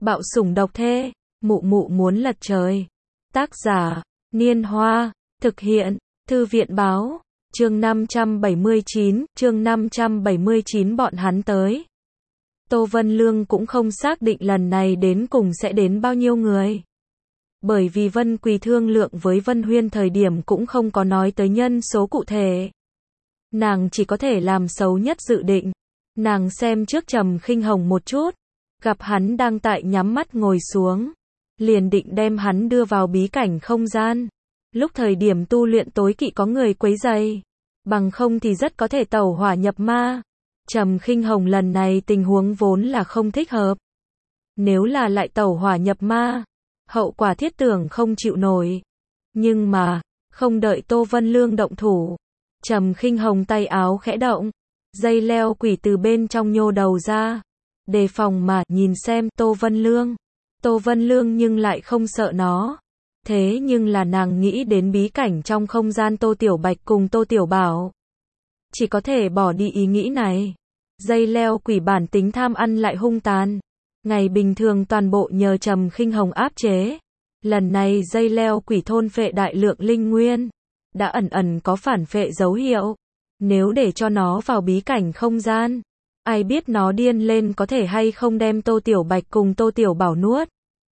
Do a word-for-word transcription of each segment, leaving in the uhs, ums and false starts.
Bạo sủng độc thê, mụ mụ muốn lật trời. Tác giả, Niên Hoa, thực hiện, Thư viện Báo, chương năm trăm bảy mươi chín, chương năm trăm bảy mươi chín bọn hắn tới. Tô Vân Lương cũng không xác định lần này đến cùng sẽ đến bao nhiêu người. Bởi vì Vân Quỳ thương lượng với Vân Huyên thời điểm cũng không có nói tới nhân số cụ thể. Nàng chỉ có thể làm xấu nhất dự định. Nàng xem trước Trầm Khinh Hồng một chút, gặp hắn đang tại nhắm mắt ngồi xuống, liền định đem hắn đưa vào bí cảnh không gian. Lúc thời điểm tu luyện tối kỵ có người quấy rầy, bằng không thì rất có thể tẩu hỏa nhập ma. Trầm Khinh Hồng lần này tình huống vốn là không thích hợp. Nếu là lại tẩu hỏa nhập ma, hậu quả thiết tưởng không chịu nổi. Nhưng mà, không đợi Tô Vân Lương động thủ, Trầm Khinh Hồng tay áo khẽ động, dây leo quỷ từ bên trong nhô đầu ra, đề phòng mà nhìn xem Tô Vân Lương. Tô Vân Lương nhưng lại không sợ nó. Thế nhưng là nàng nghĩ đến bí cảnh trong không gian Tô Tiểu Bạch cùng Tô Tiểu Bảo, chỉ có thể bỏ đi ý nghĩ này. Dây leo quỷ bản tính tham ăn lại hung tàn, ngày bình thường toàn bộ nhờ Trầm Khinh Hồng áp chế. Lần này dây leo quỷ thôn phệ đại lượng linh nguyên, đã ẩn ẩn có phản phệ dấu hiệu. Nếu để cho nó vào bí cảnh không gian, ai biết nó điên lên có thể hay không đem Tô Tiểu Bạch cùng Tô Tiểu Bảo nuốt.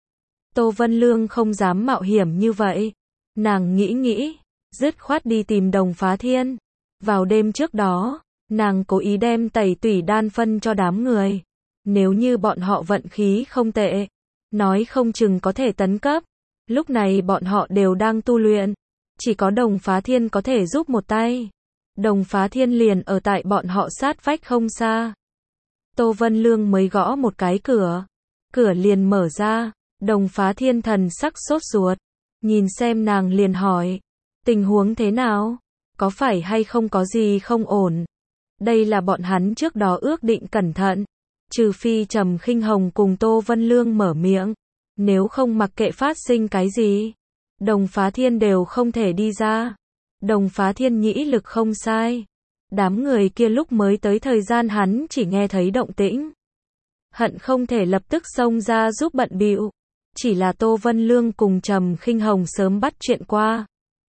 Tô Vân Lương không dám mạo hiểm như vậy. Nàng nghĩ nghĩ, dứt khoát đi tìm Đồng Phá Thiên. Vào đêm trước đó, nàng cố ý đem tẩy tủy đan phân cho đám người. Nếu như bọn họ vận khí không tệ, nói không chừng có thể tấn cấp. Lúc này bọn họ đều đang tu luyện, chỉ có Đồng Phá Thiên có thể giúp một tay. Đồng Phá Thiên liền ở tại bọn họ sát vách không xa. Tô Vân Lương mới gõ một cái cửa, cửa liền mở ra. Đồng Phá Thiên thần sắc sốt ruột, nhìn xem nàng liền hỏi, tình huống thế nào? Có phải hay không có gì không ổn? Đây là bọn hắn trước đó ước định cẩn thận, trừ phi Trầm Khinh Hồng cùng Tô Vân Lương mở miệng, nếu không mặc kệ phát sinh cái gì, Đồng Phá Thiên đều không thể đi ra. Đồng Phá Thiên nhĩ lực không sai, đám người kia lúc mới tới thời gian hắn chỉ nghe thấy động tĩnh, hận không thể lập tức xông ra giúp bận bịu. Chỉ là Tô Vân Lương cùng Trầm Khinh Hồng sớm bắt chuyện qua,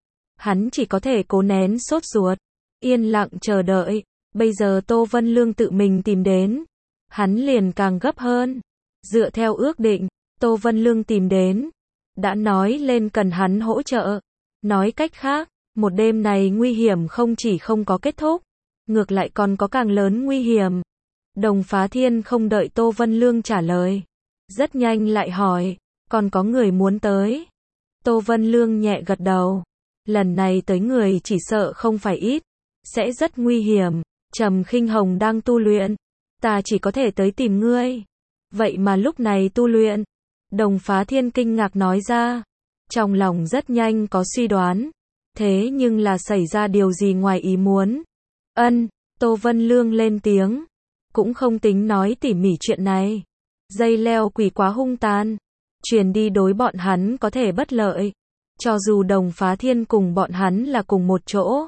hắn chỉ có thể cố nén sốt ruột, yên lặng chờ đợi. Bây giờ Tô Vân Lương tự mình tìm đến, hắn liền càng gấp hơn. Dựa theo ước định, Tô Vân Lương tìm đến, đã nói lên cần hắn hỗ trợ. Nói cách khác, một đêm này nguy hiểm không chỉ không có kết thúc, ngược lại còn có càng lớn nguy hiểm. Đồng Phá Thiên không đợi Tô Vân Lương trả lời, rất nhanh lại hỏi, còn có người muốn tới? Tô Vân Lương nhẹ gật đầu, lần này tới người chỉ sợ không phải ít, sẽ rất nguy hiểm. Trầm Khinh Hồng đang tu luyện, ta chỉ có thể tới tìm ngươi. Vậy mà lúc này tu luyện? Đồng Phá Thiên kinh ngạc nói ra, trong lòng rất nhanh có suy đoán, thế nhưng là xảy ra điều gì ngoài ý muốn? Ân, Tô Vân Lương lên tiếng, cũng không tính nói tỉ mỉ chuyện này. Dây leo quỷ quá hung tàn, truyền đi đối bọn hắn có thể bất lợi, cho dù Đồng Phá Thiên cùng bọn hắn là cùng một chỗ,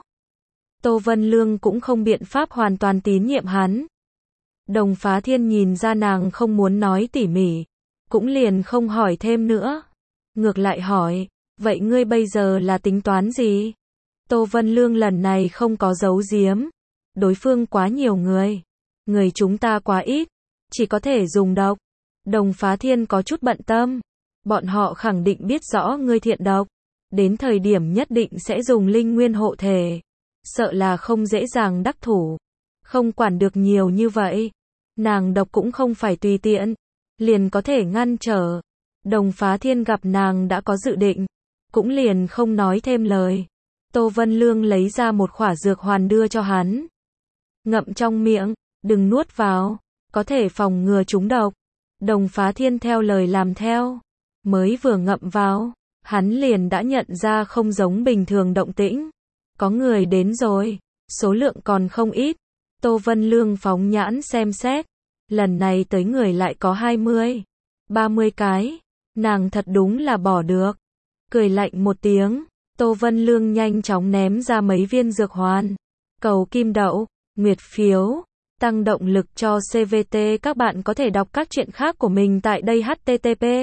Tô Vân Lương cũng không biện pháp hoàn toàn tín nhiệm hắn. Đồng Phá Thiên nhìn ra nàng không muốn nói tỉ mỉ, cũng liền không hỏi thêm nữa, ngược lại hỏi, vậy ngươi bây giờ là tính toán gì? Tô Vân Lương lần này không có giấu giếm, đối phương quá nhiều người, người chúng ta quá ít, chỉ có thể dùng độc. Đồng Phá Thiên có chút bận tâm, bọn họ khẳng định biết rõ ngươi thiện độc, đến thời điểm nhất định sẽ dùng linh nguyên hộ thể, sợ là không dễ dàng đắc thủ. Không quản được nhiều như vậy, nàng độc cũng không phải tùy tiện, liền có thể ngăn trở. Đồng Phá Thiên gặp nàng đã có dự định, cũng liền không nói thêm lời. Tô Vân Lương lấy ra một khỏa dược hoàn đưa cho hắn, ngậm trong miệng, đừng nuốt vào, có thể phòng ngừa trúng độc. Đồng Phá Thiên theo lời làm theo, mới vừa ngậm vào, hắn liền đã nhận ra không giống bình thường động tĩnh. Có người đến rồi, số lượng còn không ít. Tô Vân Lương phóng nhãn xem xét, lần này tới người lại có hai mươi, ba mươi cái, nàng thật đúng là bỏ được. Cười lạnh một tiếng, Tô Vân Lương nhanh chóng ném ra mấy viên dược hoàn, cầu kim đậu, nguyệt phiếu, tăng động lực cho xê vê tê. Các bạn có thể đọc các chuyện khác của mình tại đây h t t p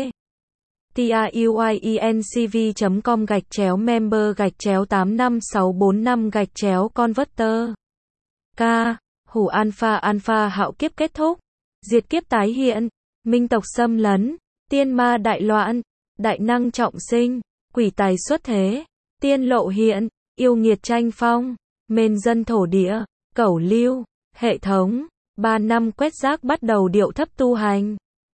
truyencv chấm com gạch chéo member gạch chéo tám năm sáu bốn năm gạch chéo converter. K. Hủ alpha alpha hạo kiếp kết thúc. Diệt kiếp tái hiện. Minh tộc xâm lấn. Tiên ma đại loạn. Đại năng trọng sinh. Quỷ tài xuất thế. Tiên lộ hiện. Yêu nghiệt tranh phong. Mên dân thổ địa. Cẩu lưu. Hệ thống. Ba năm quét rác bắt đầu điệu thấp tu hành.